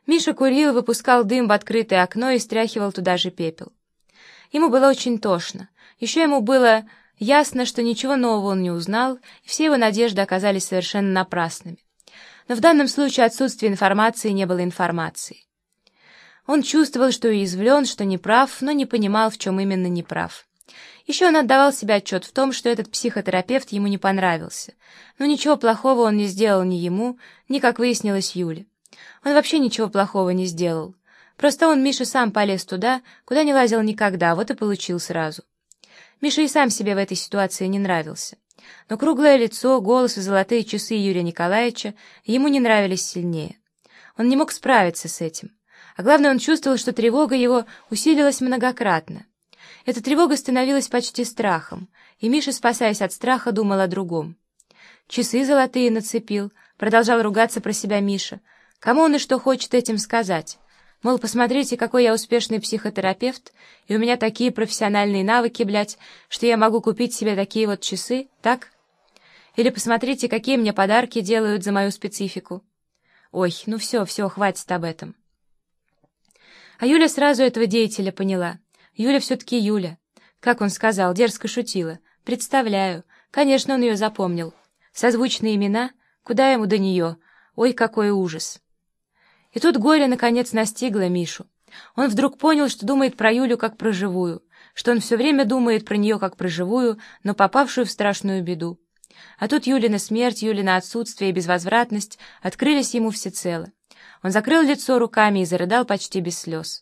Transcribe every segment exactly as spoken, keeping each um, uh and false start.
Миша курил, выпускал дым в открытое окно и стряхивал туда же пепел. Ему было очень тошно. Еще ему было ясно, что ничего нового он не узнал, и все его надежды оказались совершенно напрасными. Но в данном случае отсутствие информации не было информации. Он чувствовал, что уязвлен, что неправ, но не понимал, в чем именно неправ. Еще он отдавал себе отчет в том, что этот психотерапевт ему не понравился. Но ничего плохого он не сделал ни ему, ни, как выяснилось, Юле. Он вообще ничего плохого не сделал. Просто он, Миша, сам полез туда, куда не лазил никогда, вот и получил сразу. Миша и сам себе в этой ситуации не нравился. Но круглое лицо, голос и золотые часы Юрия Николаевича ему не нравились сильнее. Он не мог справиться с этим. А главное, он чувствовал, что тревога его усилилась многократно. Эта тревога становилась почти страхом, и Миша, спасаясь от страха, думал о другом. «Часы золотые нацепил», — продолжал ругаться про себя Миша. Кому он и что хочет этим сказать? Мол, посмотрите, какой я успешный психотерапевт, и у меня такие профессиональные навыки, блядь, что я могу купить себе такие вот часы, так? Или посмотрите, какие мне подарки делают за мою специфику. Ой, ну все, все, хватит об этом. А Юля сразу этого деятеля поняла. Юля все-таки Юля. Как он сказал, дерзко шутила. Представляю. Конечно, он ее запомнил. Созвучные имена? Куда ему до нее? Ой, какой ужас. И тут горе наконец настигло Мишу. Он вдруг понял, что думает про Юлю как про живую, что он все время думает про нее как про живую, но попавшую в страшную беду. А тут Юлина смерть, Юлина отсутствие и безвозвратность открылись ему всецело. Он закрыл лицо руками и зарыдал почти без слез.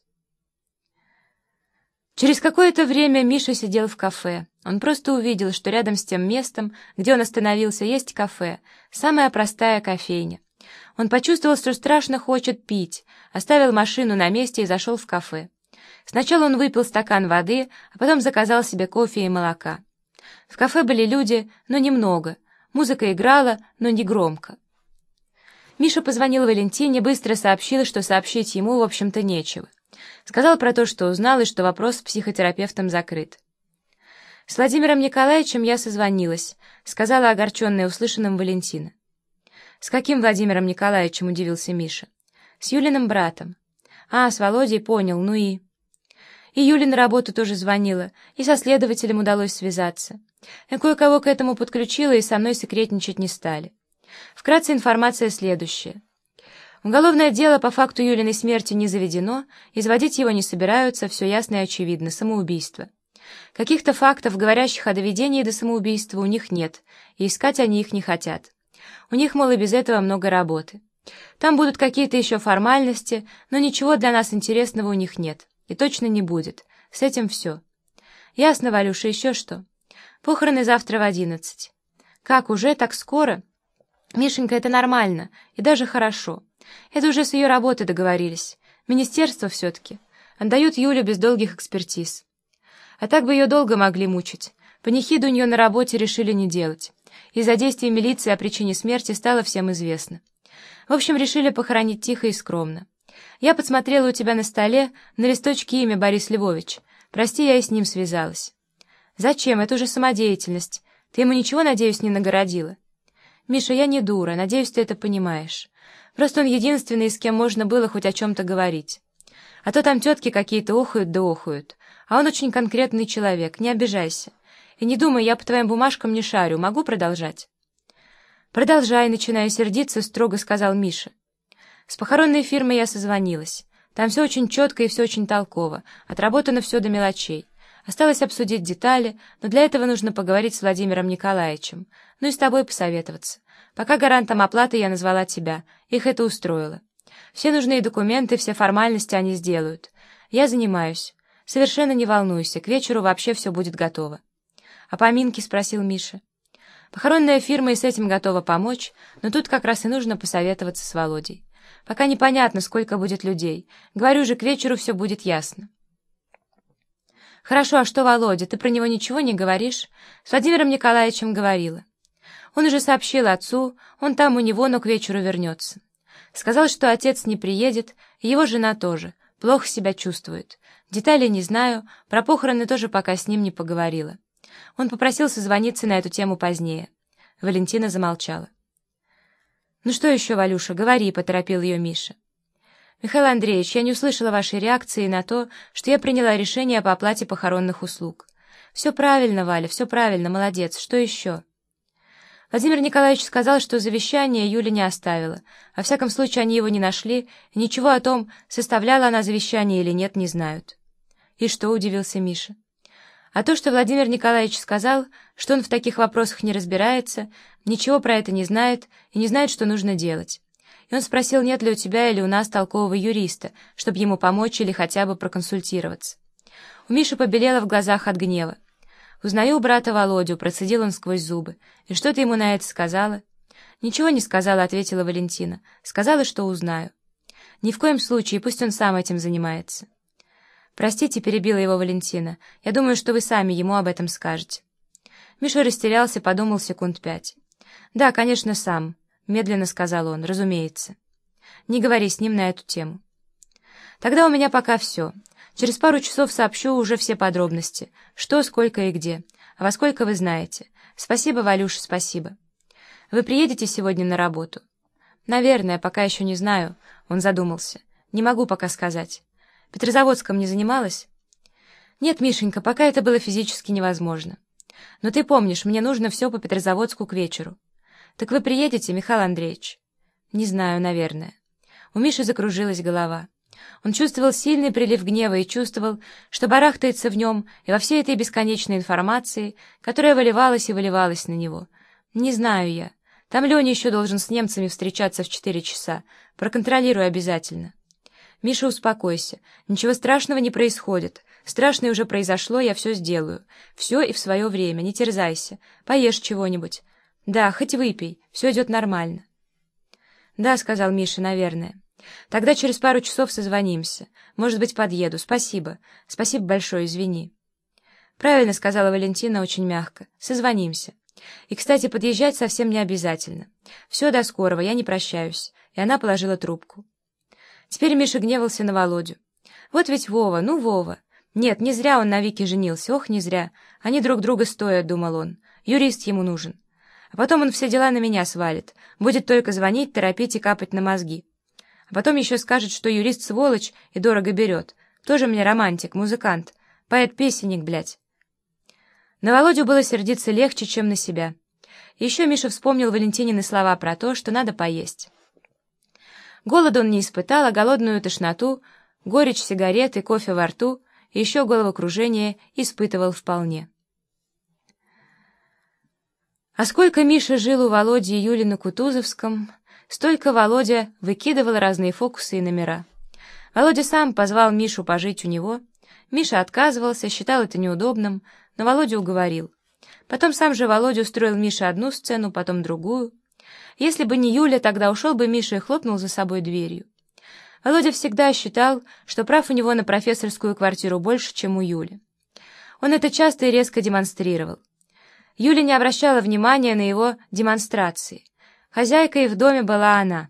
Через какое-то время Миша сидел в кафе. Он просто увидел, что рядом с тем местом, где он остановился, есть кафе, самая простая кофейня. Он почувствовал, что страшно хочет пить, оставил машину на месте и зашел в кафе. Сначала он выпил стакан воды, а потом заказал себе кофе и молока. В кафе были люди, но немного. Музыка играла, но не громко. Миша позвонил Валентине, быстро сообщил, что сообщить ему, в общем-то, нечего. Сказал про то, что узнал, и что вопрос с психотерапевтом закрыт. «С Владимиром Николаевичем я созвонилась», — сказала огорченная услышанным Валентина. «С каким Владимиром Николаевичем?» — удивился Миша. «С Юлиным братом». «А, с Володей, понял, ну и...» И Юля на работу тоже звонила, и со следователем удалось связаться. Я кое-кого к этому подключила, и со мной секретничать не стали. Вкратце информация следующая. Уголовное дело по факту Юлиной смерти не заведено, изводить его не собираются, все ясно и очевидно, самоубийство. Каких-то фактов, говорящих о доведении до самоубийства, у них нет, и искать они их не хотят. У них, мол, и без этого много работы. Там будут какие-то еще формальности, но ничего для нас интересного у них нет. И точно не будет. С этим все. Ясно, Валюша, еще что? Похороны завтра в одиннадцать. Как, уже так скоро? Мишенька, это нормально. И даже хорошо. Это уже с ее работы договорились. Министерство все-таки. Отдают Юлю без долгих экспертиз. А так бы ее долго могли мучить. Панихиду у нее на работе решили не делать. Из-за действий милиции о причине смерти стало всем известно. В общем, решили похоронить тихо и скромно. Я подсмотрела у тебя на столе на листочке имя Борис Львович. Прости, я и с ним связалась. Зачем? Это уже самодеятельность. Ты ему ничего, надеюсь, не нагородила? Миша, я не дура, надеюсь, ты это понимаешь. Просто он единственный, с кем можно было хоть о чем-то говорить. А то там тетки какие-то охают да охают. А он очень конкретный человек, не обижайся. И не думай, я по твоим бумажкам не шарю. Могу продолжать? Продолжай, начиная сердиться, строго сказал Миша. С похоронной фирмой я созвонилась. Там все очень четко и все очень толково. Отработано все до мелочей. Осталось обсудить детали, но для этого нужно поговорить с Владимиром Николаевичем. Ну и с тобой посоветоваться. Пока гарантом оплаты я назвала тебя. Их это устроило. Все нужные документы, все формальности они сделают. Я занимаюсь. Совершенно не волнуйся, к вечеру вообще все будет готово. «А поминки?» — спросил Миша. «Похоронная фирма и с этим готова помочь, но тут как раз и нужно посоветоваться с Володей. Пока непонятно, сколько будет людей. Говорю же, к вечеру все будет ясно». «Хорошо, а что Володя? Ты про него ничего не говоришь?» «С Владимиром Николаевичем говорила. Он уже сообщил отцу, он там у него, но к вечеру вернется. Сказал, что отец не приедет, и его жена тоже, плохо себя чувствует. Деталей не знаю, про похороны тоже пока с ним не поговорила. Он попросил созвониться на эту тему позднее». Валентина замолчала. «Ну что еще, Валюша, говори», — поторопил ее Миша. «Михаил Андреевич, я не услышала вашей реакции на то, что я приняла решение по оплате похоронных услуг». «Все правильно, Валя, все правильно, молодец. Что еще?» Владимир Николаевич сказал, что завещание Юля не оставила. Во всяком случае, они его не нашли, и ничего о том, составляла она завещание или нет, не знают. «И что?» — удивился Миша. «А то, что Владимир Николаевич сказал, что он в таких вопросах не разбирается, ничего про это не знает и не знает, что нужно делать. И он спросил, нет ли у тебя или у нас толкового юриста, чтобы ему помочь или хотя бы проконсультироваться». У Миши побелело в глазах от гнева. «Узнаю брата Володю», — процедил он сквозь зубы. «И что ты ему на это сказала?» «Ничего не сказала», — ответила Валентина. «Сказала, что узнаю». «Ни в коем случае, пусть он сам этим занимается». «Простите», — перебила его Валентина. «Я думаю, что вы сами ему об этом скажете». Миша растерялся, подумал секунд пять. «Да, конечно, сам», — медленно сказал он, — «разумеется. Не говори с ним на эту тему». «Тогда у меня пока все. Через пару часов сообщу уже все подробности. Что, сколько и где. А во сколько вы знаете. Спасибо, Валюша, спасибо. Вы приедете сегодня на работу?» «Наверное, пока еще не знаю». Он задумался. «Не могу пока сказать. Петрозаводском не занималась?» «Нет, Мишенька, пока это было физически невозможно. Но ты помнишь, мне нужно все по Петрозаводску к вечеру. Так вы приедете, Михаил Андреевич?» «Не знаю, наверное». У Миши закружилась голова. Он чувствовал сильный прилив гнева и чувствовал, что барахтается в нем и во всей этой бесконечной информации, которая выливалась и выливалась на него. «Не знаю я. Там Леня еще должен с немцами встречаться в четыре часа. Проконтролирую обязательно». «Миша, успокойся. Ничего страшного не происходит. Страшное уже произошло, я все сделаю. Все и в свое время, не терзайся. Поешь чего-нибудь. Да, хоть выпей, все идет нормально». «Да», — сказал Миша, — «наверное». «Тогда через пару часов созвонимся. Может быть, подъеду. Спасибо. Спасибо большое, извини». «Правильно», — сказала Валентина очень мягко. «Созвонимся. И, кстати, подъезжать совсем не обязательно. Все, до скорого, я не прощаюсь». И она положила трубку. Теперь Миша гневался на Володю. «Вот ведь Вова, ну Вова. Нет, не зря он на Вике женился, ох, не зря. Они друг друга стоят», — думал он. «Юрист ему нужен. А потом он все дела на меня свалит. Будет только звонить, торопить и капать на мозги. А потом еще скажет, что юрист сволочь и дорого берет. Тоже мне романтик, музыкант, поэт-песенник, блядь». На Володю было сердиться легче, чем на себя. И еще Миша вспомнил Валентинины слова про то, что надо поесть. Голод он не испытал, а голодную тошноту, горечь сигареты, кофе во рту и еще головокружение испытывал вполне. А сколько Миша жил у Володи и Юли на Кутузовском, столько Володя выкидывал разные фокусы и номера. Володя сам позвал Мишу пожить у него. Миша отказывался, считал это неудобным, но Володя уговорил. Потом сам же Володя устроил Мише одну сцену, потом другую. Если бы не Юля, тогда ушел бы Миша и хлопнул за собой дверью. Володя всегда считал, что прав у него на профессорскую квартиру больше, чем у Юли. Он это часто и резко демонстрировал. Юля не обращала внимания на его демонстрации. Хозяйкой в доме была она.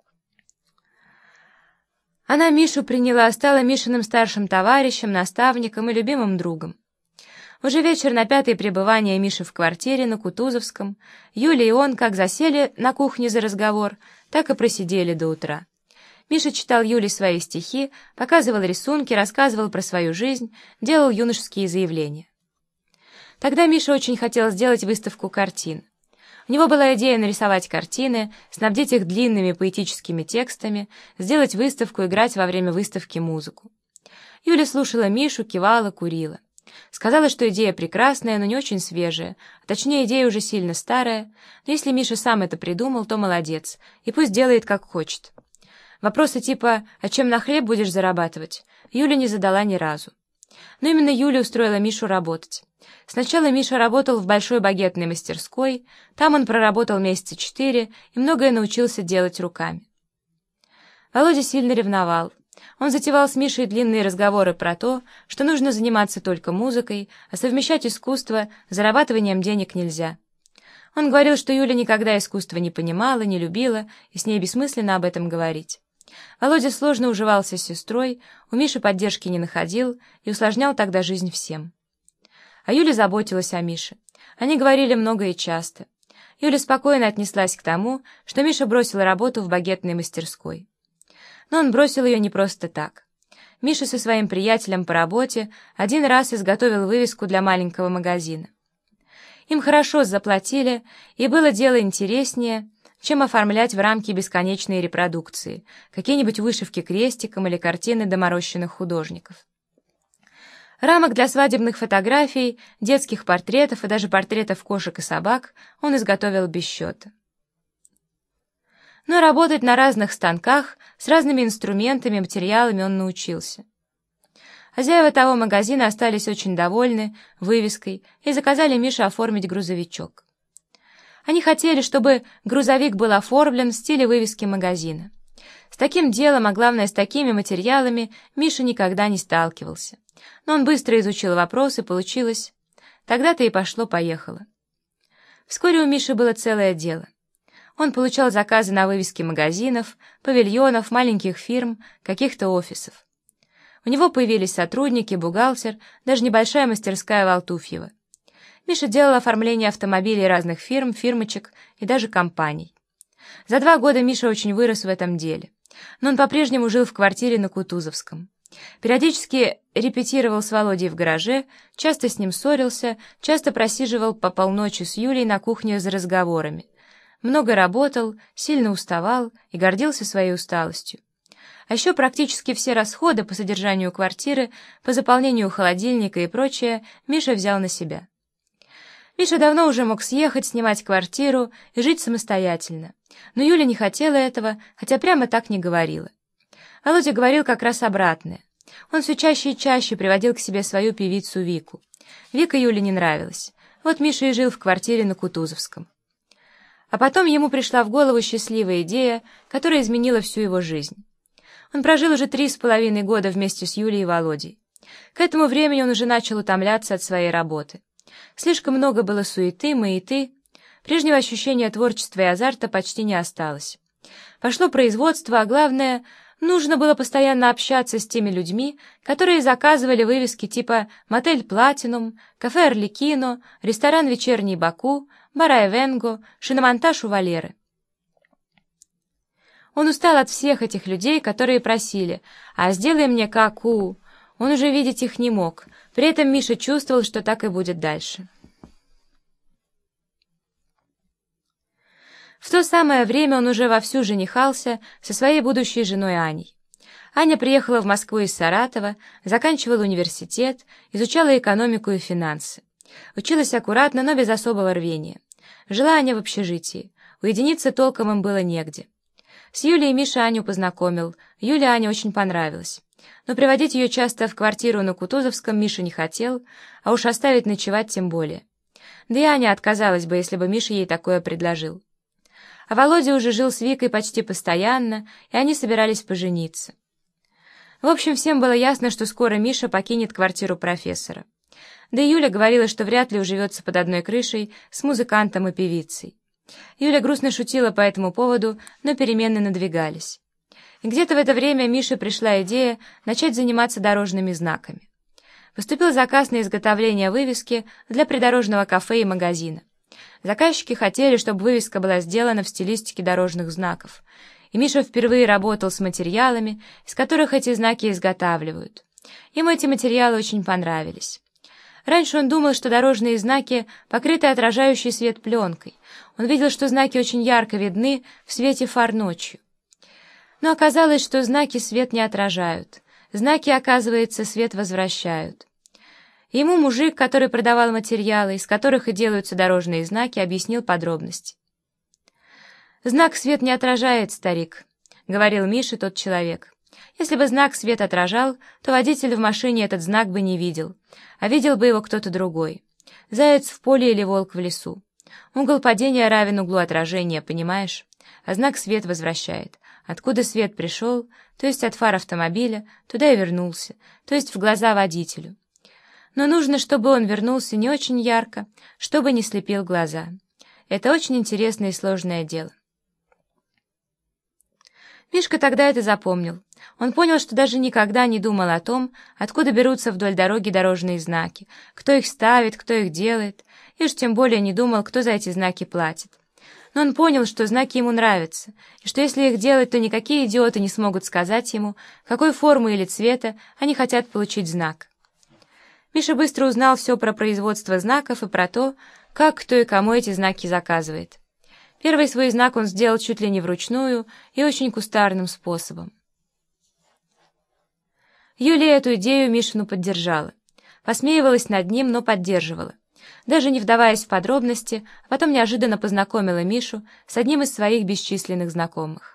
Она Мишу приняла, стала Мишиным старшим товарищем, наставником и любимым другом. Уже вечер на пятое пребывание Миши в квартире на Кутузовском, Юля и он как засели на кухне за разговор, так и просидели до утра. Миша читал Юле свои стихи, показывал рисунки, рассказывал про свою жизнь, делал юношеские заявления. Тогда Миша очень хотел сделать выставку картин. У него была идея нарисовать картины, снабдить их длинными поэтическими текстами, сделать выставку, играть во время выставки музыку. Юля слушала Мишу, кивала, курила. Сказала, что идея прекрасная, но не очень свежая, а точнее идея уже сильно старая, но если Миша сам это придумал, то молодец, и пусть делает как хочет. Вопросы типа «А чем на хлеб будешь зарабатывать?» Юля не задала ни разу. Но именно Юля устроила Мишу работать. Сначала Миша работал в большой багетной мастерской, там он проработал месяца четыре и многое научился делать руками. Володя сильно ревновал. Он затевал с Мишей длинные разговоры про то, что нужно заниматься только музыкой, а совмещать искусство с зарабатыванием денег нельзя. Он говорил, что Юля никогда искусства не понимала, не любила, и с ней бессмысленно об этом говорить. Володя сложно уживался с сестрой, у Миши поддержки не находил и усложнял тогда жизнь всем. А Юля заботилась о Мише. Они говорили много и часто. Юля спокойно отнеслась к тому, что Миша бросил работу в багетной мастерской. Но он бросил ее не просто так. Миша со своим приятелем по работе один раз изготовил вывеску для маленького магазина. Им хорошо заплатили, и было дело интереснее, чем оформлять в рамки бесконечные репродукции, какие-нибудь вышивки крестиком или картины доморощенных художников. Рамок для свадебных фотографий, детских портретов и даже портретов кошек и собак он изготовил без счета. Но работать на разных станках, с разными инструментами и материалами он научился. Хозяева того магазина остались очень довольны вывеской и заказали Мише оформить грузовичок. Они хотели, чтобы грузовик был оформлен в стиле вывески магазина. С таким делом, а главное, с такими материалами, Миша никогда не сталкивался. Но он быстро изучил вопрос, и получилось. Тогда-то и пошло-поехало. Вскоре у Миши было целое дело. Он получал заказы на вывески магазинов, павильонов, маленьких фирм, каких-то офисов. У него появились сотрудники, бухгалтер, даже небольшая мастерская в Алтуфьево. Миша делал оформление автомобилей разных фирм, фирмочек и даже компаний. За два года Миша очень вырос в этом деле. Но он по-прежнему жил в квартире на Кутузовском. Периодически репетировал с Володей в гараже, часто с ним ссорился, часто просиживал по полночи с Юлей на кухне за разговорами. Много работал, сильно уставал и гордился своей усталостью. А еще практически все расходы по содержанию квартиры, по заполнению холодильника и прочее Миша взял на себя. Миша давно уже мог съехать, снимать квартиру и жить самостоятельно. Но Юля не хотела этого, хотя прямо так не говорила. Володя говорил как раз обратное. Он все чаще и чаще приводил к себе свою певицу Вику. Вика Юле не нравилась. Вот Миша и жил в квартире на Кутузовском. А потом ему пришла в голову счастливая идея, которая изменила всю его жизнь. Он прожил уже три с половиной года вместе с Юлей и Володей. К этому времени он уже начал утомляться от своей работы. Слишком много было суеты, маяты. Прежнего ощущения творчества и азарта почти не осталось. Пошло производство, а главное, нужно было постоянно общаться с теми людьми, которые заказывали вывески типа «Мотель Платинум», «Кафе Орликино», «Ресторан Вечерний Баку», «Барай Венго», «Шиномонтаж у Валеры». Он устал от всех этих людей, которые просили «А сделай мне как у...» Он уже видеть их не мог, при этом Миша чувствовал, что так и будет дальше. В то самое время он уже вовсю женихался со своей будущей женой Аней. Аня приехала в Москву из Саратова, заканчивала университет, изучала экономику и финансы. Училась аккуратно, но без особого рвения. Жила Аня в общежитии, уединиться толком им было негде. С Юлей Миша Аню познакомил, Юле Аня очень понравилась. Но приводить ее часто в квартиру на Кутузовском Миша не хотел, а уж оставить ночевать тем более. Да и Аня отказалась бы, если бы Миша ей такое предложил. А Володя уже жил с Викой почти постоянно, и они собирались пожениться. В общем, всем было ясно, что скоро Миша покинет квартиру профессора. Да и Юля говорила, что вряд ли уживется под одной крышей с музыкантом и певицей. Юля грустно шутила по этому поводу, но перемены надвигались. И где-то в это время Мише пришла идея начать заниматься дорожными знаками. Поступил заказ на изготовление вывески для придорожного кафе и магазина. Заказчики хотели, чтобы вывеска была сделана в стилистике дорожных знаков, и Миша впервые работал с материалами, из которых эти знаки изготавливают. Ему эти материалы очень понравились. Раньше он думал, что дорожные знаки покрыты отражающей свет пленкой. Он видел, что знаки очень ярко видны в свете фар ночью. Но оказалось, что знаки свет не отражают. Знаки, оказывается, свет возвращают. Ему мужик, который продавал материалы, из которых и делаются дорожные знаки, объяснил подробности. «Знак свет не отражает, старик», — говорил Мише тот человек. «Если бы знак свет отражал, то водитель в машине этот знак бы не видел, а видел бы его кто-то другой. Заяц в поле или волк в лесу. Угол падения равен углу отражения, понимаешь? А знак свет возвращает. Откуда свет пришел, то есть от фар автомобиля, туда и вернулся, то есть в глаза водителю. Но нужно, чтобы он вернулся не очень ярко, чтобы не слепил глаза. Это очень интересное и сложное дело». Мишка тогда это запомнил. Он понял, что даже никогда не думал о том, откуда берутся вдоль дороги дорожные знаки, кто их ставит, кто их делает, и уж тем более не думал, кто за эти знаки платит. Но он понял, что знаки ему нравятся, и что если их делать, то никакие идиоты не смогут сказать ему, какой формы или цвета они хотят получить знак. Миша быстро узнал все про производство знаков и про то, как кто и кому эти знаки заказывает. Первый свой знак он сделал чуть ли не вручную и очень кустарным способом. Юлия эту идею Мишину поддержала. Посмеивалась над ним, но поддерживала. Даже не вдаваясь в подробности, а потом неожиданно познакомила Мишу с одним из своих бесчисленных знакомых.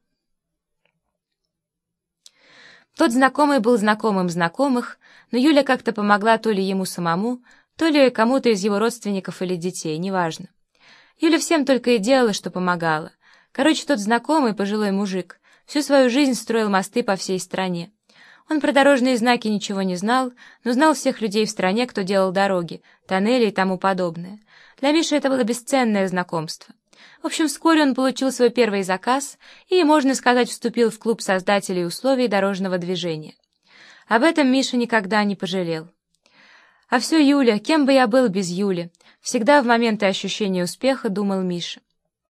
Тот знакомый был знакомым знакомых, но Юля как-то помогла то ли ему самому, то ли кому-то из его родственников или детей, неважно. Юля всем только и делала, что помогала. Короче, тот знакомый, пожилой мужик, всю свою жизнь строил мосты по всей стране. Он про дорожные знаки ничего не знал, но знал всех людей в стране, кто делал дороги, тоннели и тому подобное. Для Миши это было бесценное знакомство. В общем, вскоре он получил свой первый заказ и, можно сказать, вступил в клуб создателей условий дорожного движения. Об этом Миша никогда не пожалел. А все Юля, кем бы я был без Юли, всегда в моменты ощущения успеха думал Миша.